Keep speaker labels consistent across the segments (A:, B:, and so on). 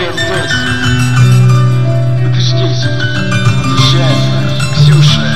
A: привет здесь. Это здесь. Возвращается Ксюша.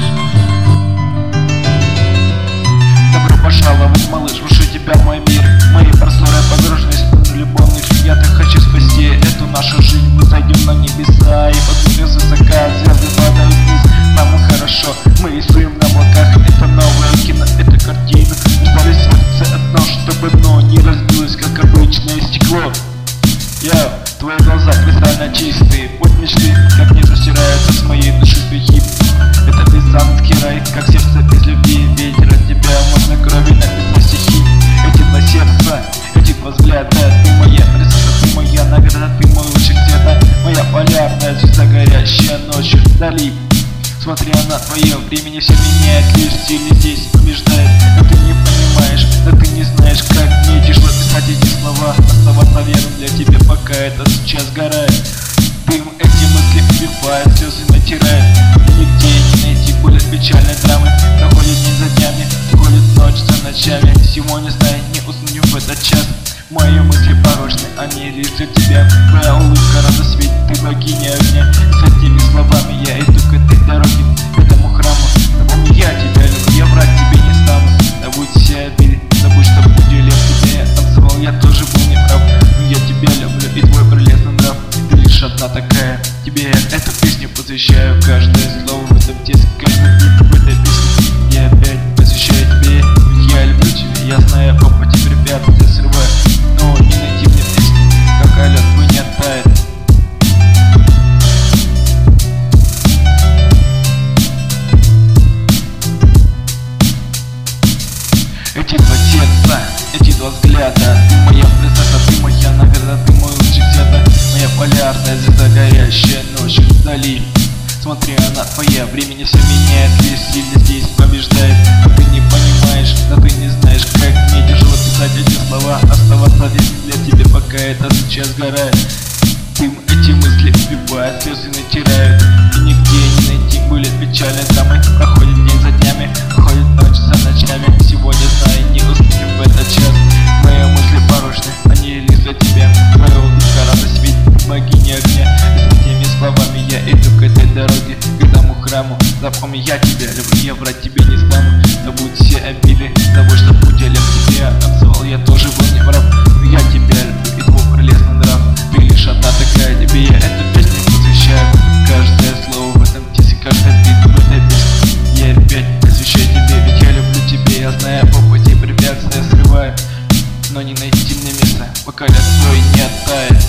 A: Добро пожаловать, малыш, в тебя мой мир. Мои просторы погружены в любовных. Я так хочу спасти эту нашу жизнь. Мы зайдем на небеса и посмотрим высока. Звезды падают вниз, нам хорошо. Мы рисуем на облаках. Это новое кино, это картина. Ждали сердце одно, чтобы дно не разбилось, как обычное стекло. Твои глаза кристально чистые, путь мечты, как нежно стираются с моей души грехи. Это пизанский рай, как сердце без любви. Ветер от тебя можно кровью написать стихи. Эти два сердца, эти два взгляда. Ты моя принцесса, ты моя награда, ты мой лучший где-то. Моя полярная звезда, горящая ночью вдали. Смотря на твое времени, все меняет, лишь стиль здесь побеждает. Но ты не понимаешь, да ты не знаешь, как мне тяжело писать эти слова. Оставаться верным для тебя, пока это сейчас сгорает. Дым эти мысли убивает, слезы натирает. Нигде не найти более печальной драмы. Проходит день за днями, уходит ночь за ночами. Сегодня знаю, не уснем в этот час. Мои мысли порочны, они лишь для тебя. Твоя улыбка, радость, ведь ты богиня огня. С этими словами я иду к этой дороге, к этому храму. Напомни, я тебя люблю, я врать тебе не стану. Забудь все обиды, забудь, что уделил тебе. Танцевал, я тоже был неправ. Но я тебя люблю и твой прелестный нрав. Ты лишь одна такая, тебе я эту песню посвящаю. Каждое слово в этом тексте, каждый бит в этой песне я опять посвящаю тебе. Ведь я люблю тебя, я знаю, опыте препятствия срываю. Но не найти мне песни, как лед твой не оттает. Эти два сердца, эти два взгляда. Ты моя принцесса, ты моя награда, ты мой лучший где-то. Моя полярная звезда, горящая ночью вдали. Смотри, она твоя, времени все меняет, лишь сильно здесь побеждает. Но ты не понимаешь, да ты не знаешь, как мне тяжело писать эти слова. Оставаться верным для тебя, пока это сейчас сгорает. Дым эти мысли убивают, слезы натирают. И нигде не найти более печальной драмы. Проходит день за днями, проходит ночь за ночами. Сегодня знаю, не успею в этот час. Мои мысли порочны, они лишь для тебя. Твоя улыбка, радость, ведь богиня огня. И с этими словами я иду к этой дороге, к этому храму. Запомни, я тебя люблю, я врать тебе не стану. Забудь все обиды, забудь, что уделил тебе. Танцевал, я тоже был неправ. Но я тебя люблю и твой прелестный нрав. Ты лишь одна такая, тебе я эту песню посвящаю. Каждое слово в этом тексте, каждый бит в этой песне я опять посвящаю тебе. Ведь я люблю тебя, я знаю, по пути препятствия срываю. Но не найти мне места, пока лед твой не оттает.